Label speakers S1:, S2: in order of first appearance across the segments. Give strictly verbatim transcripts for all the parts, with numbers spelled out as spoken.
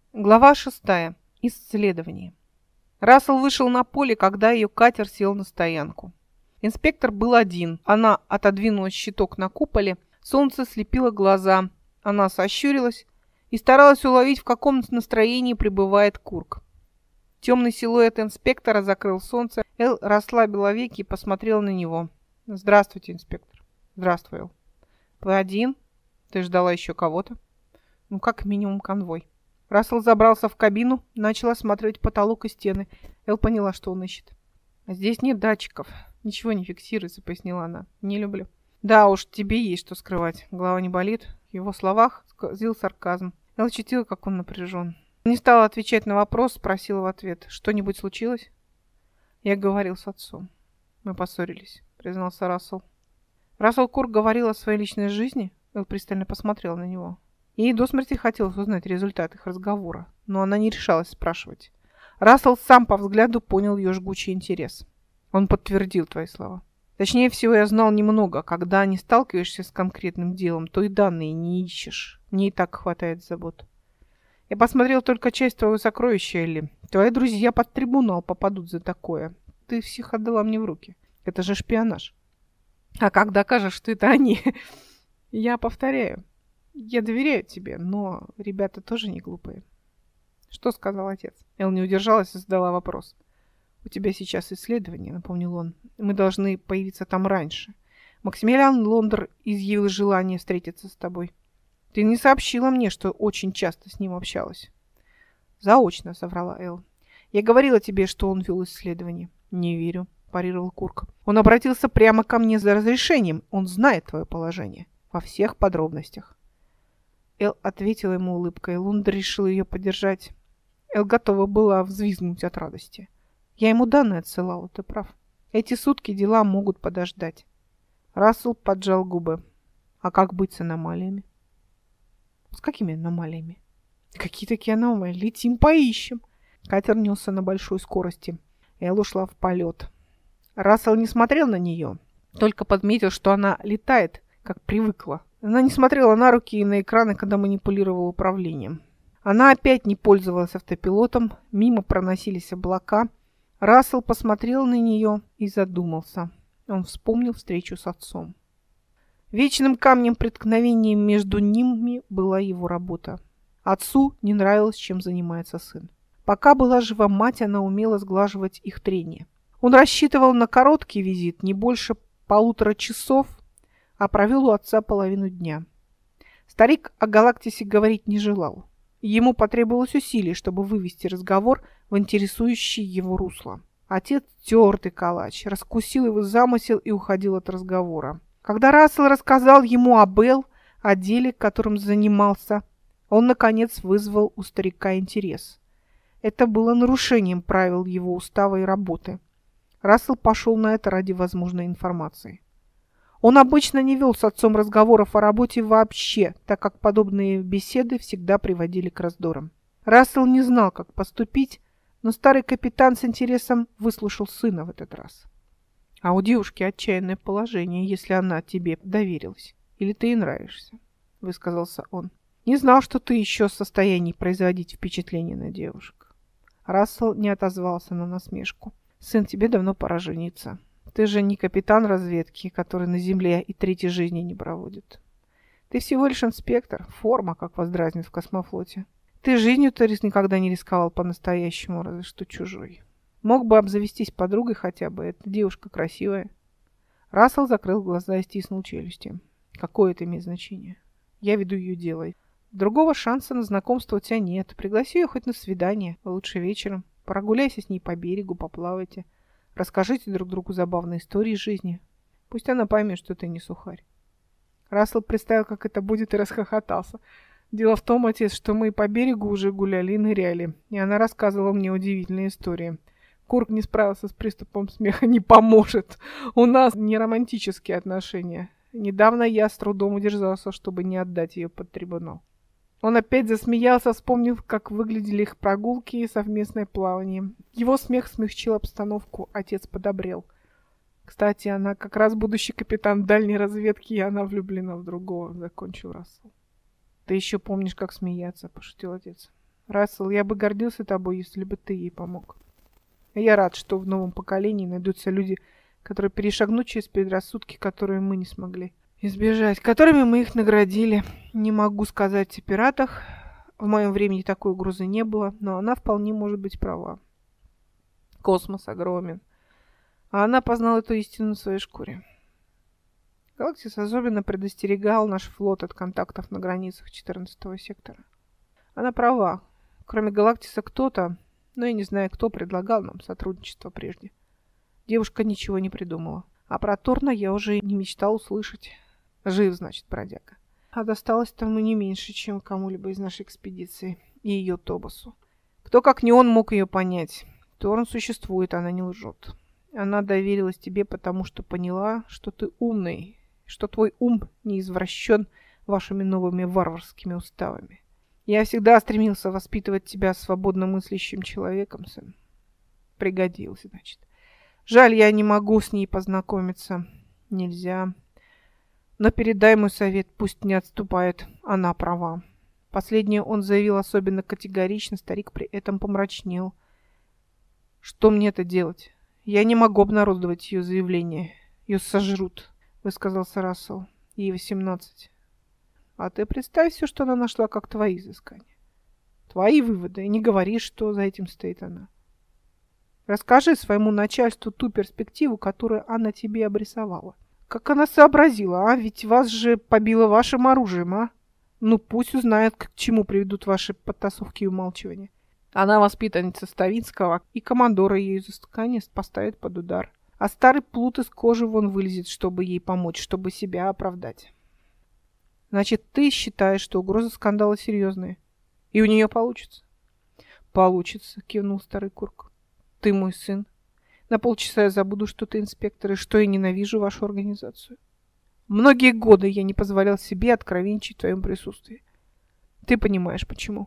S1: Глава шестая. Исследование. Рассел вышел на поле, когда ее катер сел на стоянку. Инспектор был один. Она отодвинула щиток на куполе, солнце слепило глаза. Она сощурилась и старалась уловить, в каком настроении пребывает Курк. Темный силуэт инспектора закрыл солнце. Эл расслабила веки и посмотрела на него. «Здравствуйте, инспектор». «Здравствуй, Эл». «Вы один? Ты ждала еще кого-то?» «Ну, как минимум конвой». Рассел забрался в кабину, начал осматривать потолок и стены. Эл поняла, что он ищет. «Здесь нет датчиков. Ничего не фиксируется», — пояснила она. «Не люблю». «Да уж, тебе есть что скрывать. Голова не болит». В его словах сквозил сарказм. Эл ощутила, как он напряжен. Не стала отвечать на вопрос, спросила в ответ. «Что-нибудь случилось?» «Я говорил с отцом. Мы поссорились», — признался Рассел. Рассел Курк говорил о своей личной жизни. Эл пристально посмотрела на него. Ей до смерти хотелось узнать результат их разговора, но она не решалась спрашивать. Рассел сам по взгляду понял ее жгучий интерес. Он подтвердил твои слова. Точнее всего, я знал немного. Когда не сталкиваешься с конкретным делом, то и данные не ищешь. Мне и так хватает забот. Я посмотрел только часть твоего сокровища, Элли. Твои друзья под трибунал попадут за такое. Ты всех отдала мне в руки. Это же шпионаж. А как докажешь, что это они? Я повторяю. Я доверяю тебе, но ребята тоже не глупые. Что сказал отец? Эл не удержалась и задала вопрос. У тебя сейчас исследование, напомнил он. Мы должны появиться там раньше. Максимилиан Лондер изъявил желание встретиться с тобой. Ты не сообщила мне, что очень часто с ним общалась. Заочно, соврала Эл. Я говорила тебе, что он вел исследование. Не верю, парировал Курк. Он обратился прямо ко мне за разрешением. Он знает твое положение. Во всех подробностях. Эл ответила ему улыбкой. Лондер решил ее поддержать. Эл готова была взвизгнуть от радости. Я ему данные отсылала, ты прав. Эти сутки дела могут подождать. Рассел поджал губы. А как быть с аномалиями? С какими аномалиями? Какие такие аномалии? Летим, поищем. Катер несся на большой скорости. Эл ушла в полет. Рассел не смотрел на нее, только подметил, что она летает, как привыкла. Она не смотрела на руки и на экраны, когда манипулировала управлением. Она опять не пользовалась автопилотом, мимо проносились облака. Рассел посмотрел на нее и задумался. Он вспомнил встречу с отцом. Вечным камнем преткновения между ними была его работа. Отцу не нравилось, чем занимается сын. Пока была жива мать, она умела сглаживать их трение. Он рассчитывал на короткий визит, не больше полутора часов, а провел у отца половину дня. Старик о Галактисе говорить не желал. Ему потребовалось усилий, чтобы вывести разговор в интересующее его русло. Отец тертый калач, раскусил его замысел и уходил от разговора. Когда Рассел рассказал ему об Эл, о деле, которым занимался, он, наконец, вызвал у старика интерес. Это было нарушением правил его устава и работы. Рассел пошел на это ради возможной информации. Он обычно не вел с отцом разговоров о работе вообще, так как подобные беседы всегда приводили к раздорам. Рассел не знал, как поступить, но старый капитан с интересом выслушал сына в этот раз. А у девушки отчаянное положение, если она тебе доверилась. Или ты ей нравишься, высказался он. Не знал, что ты еще в состоянии производить впечатление на девушек. Рассел не отозвался на насмешку. Сын, тебе давно пора жениться. Ты же не капитан разведки, который на земле и третьей жизни не проводит. Ты всего лишь инспектор, форма, как вас дразнят в космофлоте. Ты жизнью-то никогда не рисковал по-настоящему, разве что чужой. Мог бы обзавестись подругой хотя бы, эта девушка красивая. Рассел закрыл глаза и стиснул челюсти. Какое это имеет значение? Я веду ее дело. Другого шанса на знакомство у тебя нет. Пригласи ее хоть на свидание, лучше вечером. Прогуляйся с ней по берегу, поплавайте. Расскажите друг другу забавные истории жизни. Пусть она поймет, что ты не сухарь. Рассел представил, как это будет, и расхохотался. Дело в том, отец, что мы по берегу уже гуляли и ныряли, и она рассказывала мне удивительные истории. Курк не справился с приступом смеха, не поможет. У нас не романтические отношения. Недавно я с трудом удержался, чтобы не отдать ее под трибунал. Он опять засмеялся, вспомнив, как выглядели их прогулки и совместное плавание. Его смех смягчил обстановку, отец подобрел. Кстати, она как раз будущий капитан дальней разведки, и она влюблена в другого, закончил Рассел. Ты еще помнишь, как смеяться, пошутил отец. Рассел, я бы гордился тобой, если бы ты ей помог. Я рад, что в новом поколении найдутся люди, которые перешагнут через предрассудки, которые мы не смогли избежать, которыми мы их наградили. Не могу сказать о пиратах. В моем времени такой угрозы не было, но она вполне может быть права. Космос огромен. А она познала эту истину на своей шкуре. Галактис особенно предостерегал наш флот от контактов на границах четырнадцатого сектора. Она права. Кроме Галактиса кто-то, но я не знаю, кто предлагал нам сотрудничество прежде. Девушка ничего не придумала. А про Торна я уже не мечтал услышать. Жив, значит, бродяга. А досталось тому не меньше, чем кому-либо из нашей экспедиции и ее Тобасу. Кто, как не он, мог ее понять? Торн существует, она не лжет. Она доверилась тебе, потому что поняла, что ты умный, что твой ум не извращен вашими новыми варварскими уставами. Я всегда стремился воспитывать тебя свободно мыслящим человеком, сын. Пригодился, значит. Жаль, я не могу с ней познакомиться. Нельзя. Но передай мой совет, пусть не отступает. Она права. Последнее он заявил особенно категорично, старик при этом помрачнел. Что мне это делать? Я не могу обнародовать ее заявление. Ее сожрут, высказался Рассел. Ей восемнадцать. А ты представь все, что она нашла, как твои изыскания. Твои выводы. И не говори, что за этим стоит она. Расскажи своему начальству ту перспективу, которую она тебе обрисовала. Как она сообразила, а? Ведь вас же побило вашим оружием, а? Ну, пусть узнает, к чему приведут ваши подтасовки и умалчивания. Она воспитанница Ставинского, и командора ее изыскания поставит под удар. А старый плут из кожи вон вылезет, чтобы ей помочь, чтобы себя оправдать. Значит, ты считаешь, что угроза скандала серьезная? И у нее получится? Получится, кивнул старый Курк. Ты мой сын. На полчаса я забуду, что ты инспектор, и что я ненавижу вашу организацию. Многие годы я не позволял себе откровенничать в твоем присутствии. Ты понимаешь, почему.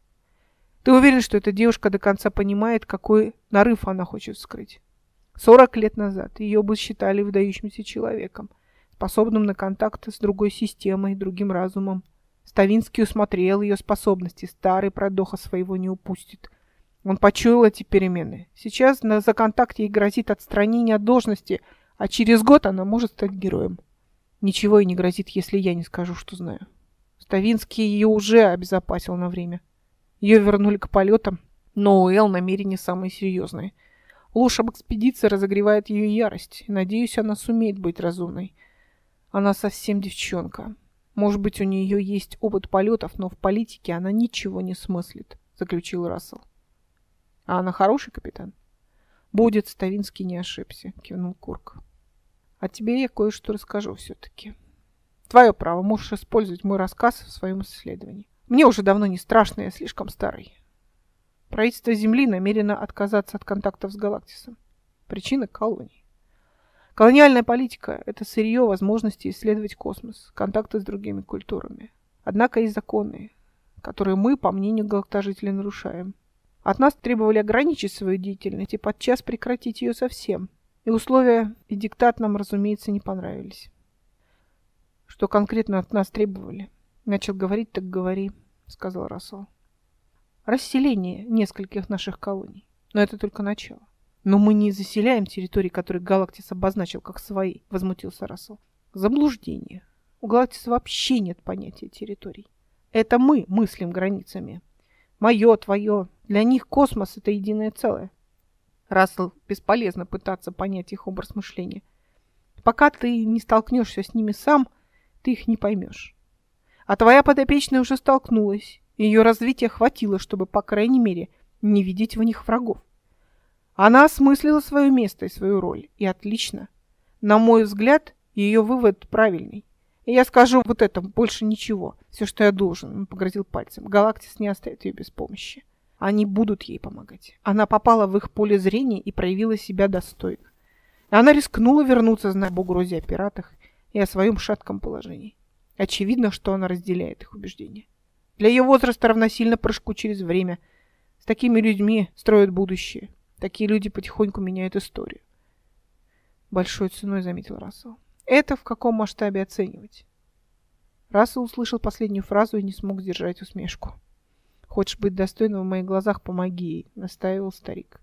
S1: Ты уверен, что эта девушка до конца понимает, какой нарыв она хочет скрыть? Сорок лет назад ее бы считали выдающимся человеком, способным на контакт с другой системой, другим разумом. Ставинский усмотрел ее способности, старый продоха своего не упустит. Он почуял эти перемены. Сейчас на, за контакт ей грозит отстранение от должности, а через год она может стать героем. Ничего ей не грозит, если я не скажу, что знаю. Ставинский ее уже обезопасил на время. Ее вернули к полетам, но у Эл намерения самые серьезные. Ложь об экспедиции разогревает ее ярость, и, надеюсь, она сумеет быть разумной. Она совсем девчонка. Может быть, у нее есть опыт полетов, но в политике она ничего не смыслит, заключил Рассел. А она хороший капитан? Будет, Ставинский не ошибся, кивнул Курк. А тебе я кое-что расскажу все-таки. Твое право, можешь использовать мой рассказ в своем исследовании. Мне уже давно не страшно, я слишком старый. Правительство Земли намерено отказаться от контактов с Галактисом. Причина колоний. Колониальная политика – это сырье возможности исследовать космос, контакты с другими культурами. Однако есть законы, которые мы, по мнению галактожителей, нарушаем. От нас требовали ограничить свою деятельность и подчас прекратить ее совсем. И условия и диктат нам, разумеется, не понравились. Что конкретно от нас требовали? Начал говорить, так говори, сказал Рассел. Расселение нескольких наших колоний. Но это только начало. Но мы не заселяем территории, которые Галактис обозначил как свои, возмутился Рассел. Заблуждение. У Галактиса вообще нет понятия территорий. Это мы мыслим границами. Мое, твое. Для них космос – это единое целое. Рассел, бесполезно пытаться понять их образ мышления. Пока ты не столкнешься с ними сам, ты их не поймешь. А твоя подопечная уже столкнулась. Ее развития хватило, чтобы, по крайней мере, не видеть в них врагов. Она осмыслила свое место и свою роль. И отлично. На мой взгляд, ее вывод правильный. И я скажу вот это, больше ничего. Все, что я должен, он погрозил пальцем. Галактис не оставит ее без помощи. Они будут ей помогать. Она попала в их поле зрения и проявила себя достойно. И она рискнула вернуться, зная об угрозе о пиратах и о своем шатком положении. Очевидно, что она разделяет их убеждения. Для ее возраста равносильно прыжку через время. С такими людьми строят будущее. Такие люди потихоньку меняют историю. Большой ценой, заметил Рассел. Это в каком масштабе оценивать? Рассел услышал последнюю фразу и не смог сдержать усмешку. Хочешь быть достойным в моих глазах, помоги ей, настаивал старик.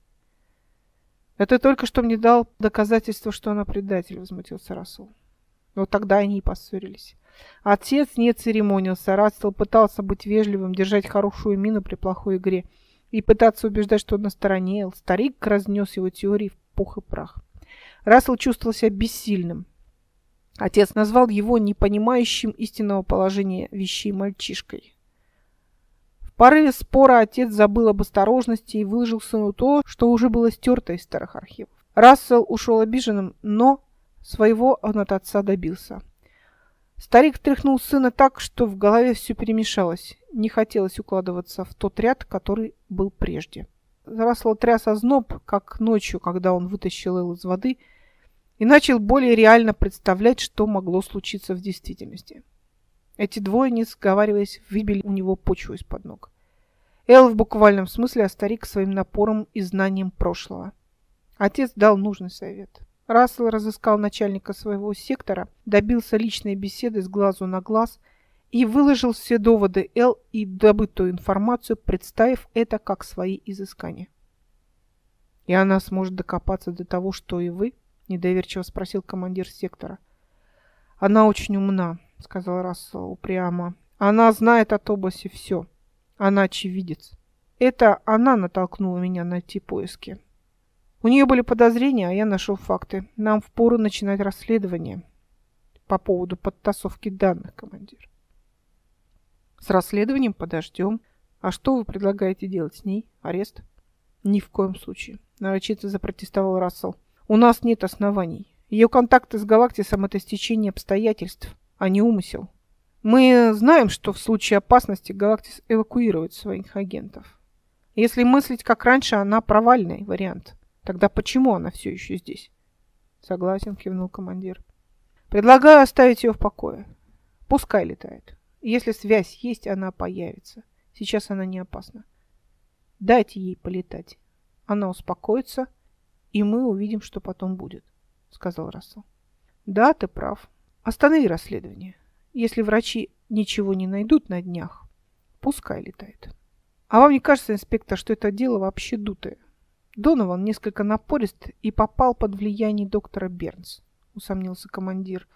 S1: Это только что мне дал доказательство, что она предатель, возмутился Рассел. Вот тогда они и поссорились. Отец не церемонился. Рассел пытался быть вежливым, держать хорошую мину при плохой игре и пытаться убеждать, что он на стороне Эл. Старик разнес его теории в пух и прах. Рассел чувствовал себя бессильным. Отец назвал его непонимающим истинного положения вещей мальчишкой. В порыве спора отец забыл об осторожности и выложил сыну то, что уже было стерто из старых архивов. Рассел ушел обиженным, но своего он от отца добился. Старик тряхнул сына так, что в голове все перемешалось. Не хотелось укладываться в тот ряд, который был прежде. Рассел тряс озноб, как ночью, когда он вытащил Эл из воды, и начал более реально представлять, что могло случиться в действительности. Эти двое, не сговариваясь, выбили у него почву из-под ног. Эл в буквальном смысле, а старик своим напором и знанием прошлого. Отец дал нужный совет. Рассел разыскал начальника своего сектора, добился личной беседы с глазу на глаз и выложил все доводы Эл и добытую информацию, представив это как свои изыскания. «И она сможет докопаться до того, что и вы?» — недоверчиво спросил командир сектора. «Она очень умна», — сказал Рассел упрямо. «Она знает от области все. Она очевидец. Это она натолкнула меня на эти поиски. У нее были подозрения, а я нашел факты. Нам впору начинать расследование по поводу подтасовки данных, командир». «С расследованием подождем. А что вы предлагаете делать с ней? Арест?» «Ни в коем случае», — нарочито запротестовал Рассел. «У нас нет оснований. Ее контакты с Галактисом — это стечение обстоятельств, а не умысел. Мы знаем, что в случае опасности Галактис эвакуирует своих агентов. Если мыслить как раньше, она провальный вариант. Тогда почему она все еще здесь?» «Согласен», — кивнул командир. «Предлагаю оставить ее в покое. Пускай летает. Если связь есть, она появится. Сейчас она не опасна. Дайте ей полетать. Она успокоится, и мы увидим, что потом будет», — сказал Рассел. «Да, ты прав. Останови расследование. Если врачи ничего не найдут на днях, пускай летает. А вам не кажется, инспектор, что это дело вообще дутое? Донован несколько напорист и попал под влияние доктора Бернс», — усомнился командир.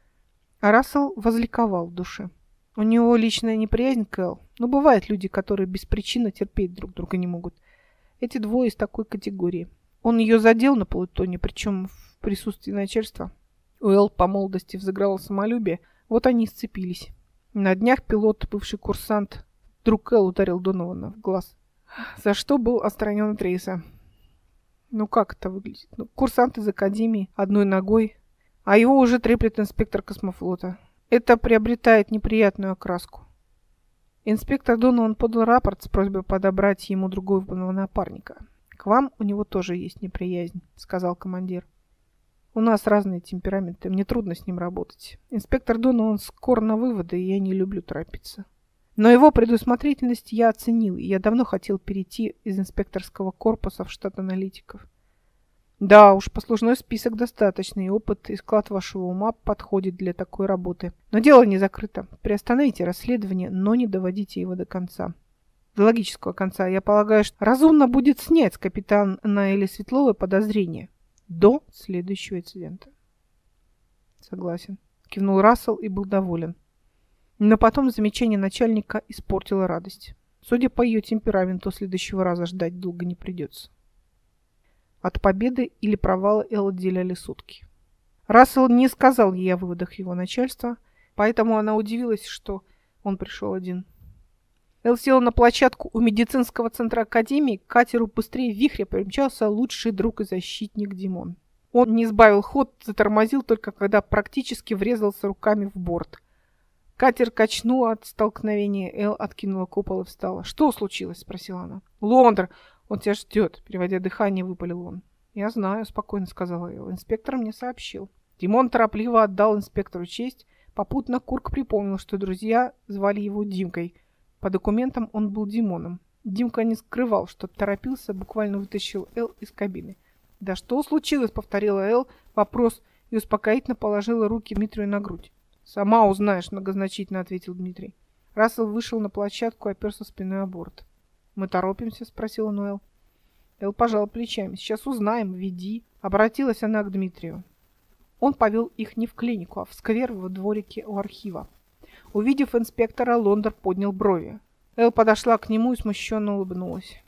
S1: А Рассел возликовал в душе. У него личная неприязнь к Эл, но бывают люди, которые без причины терпеть друг друга не могут. Эти двое из такой категории. Он ее задел на Плутоне, причем в присутствии начальства. У Эл по молодости взыграло самолюбие, вот они и сцепились. На днях пилот, бывший курсант, вдруг Эл ударил Донована в глаз, за что был отстранен от рейса. Ну как это выглядит? Ну, курсант из академии одной ногой, а его уже треплет инспектор космофлота. Это приобретает неприятную окраску. Инспектор Донован подал рапорт с просьбой подобрать ему другого напарника. «К вам у него тоже есть неприязнь», — сказал командир. «У нас разные темпераменты, мне трудно с ним работать. Инспектор Донован скор на выводы, и я не люблю торопиться. Но его предусмотрительность я оценил, и я давно хотел перейти из инспекторского корпуса в штат аналитиков. Да уж, послужной список достаточный, опыт и склад вашего ума подходит для такой работы. Но дело не закрыто. Приостановите расследование, но не доводите его до конца. До логического конца. Я полагаю, что разумно будет снять с капитана Наэли Светловой подозрения до следующего инцидента». «Согласен», — кивнул Рассел и был доволен. Но потом замечание начальника испортило радость. Судя по ее темпераменту, следующего раза ждать долго не придется. От победы или провала Эл отделяли сутки. Рассел не сказал ей о выводах его начальства, поэтому она удивилась, что он пришел один. Эл села на площадку у медицинского центра Академии, к катеру быстрее вихря примчался лучший друг и защитник Димон. Он не сбавил ход, затормозил только когда практически врезался руками в борт. Катер качнул от столкновения, Эл откинула купол и встала. «Что случилось?» — спросила она. «Лондр! Он тебя ждет!» — переводя дыхание, выпалил он. «Я знаю», — спокойно сказала Эл. «Инспектор мне сообщил». Димон торопливо отдал инспектору честь. Попутно Курк припомнил, что друзья звали его Димкой. По документам он был Димоном. Димка не скрывал, что торопился, буквально вытащил Эл из кабины. «Да что случилось?» — повторила Эл вопрос и успокоительно положила руки Дмитрию на грудь. «Сама узнаешь», — многозначительно ответил Дмитрий. Рассел вышел на площадку и оперся спиной о борт. «Мы торопимся?» — спросила Ноэл. Эл пожал плечами. «Сейчас узнаем, веди». Обратилась она к Дмитрию. Он повел их не в клинику, а в сквер во дворике у архива. Увидев инспектора, Лондер поднял брови. Эл подошла к нему и смущенно улыбнулась.